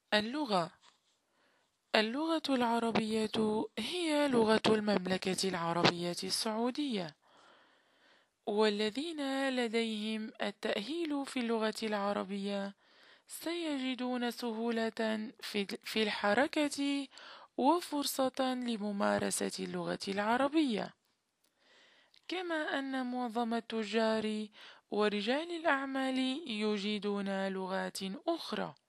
اللغة. اللغة العربية هي لغة المملكة العربية السعودية، والذين لديهم التأهيل في اللغة العربية سيجدون سهولة في الحركة وفرصة لممارسة اللغة العربية، كما أن معظم التجار ورجال الأعمال يجيدون لغات أخرى.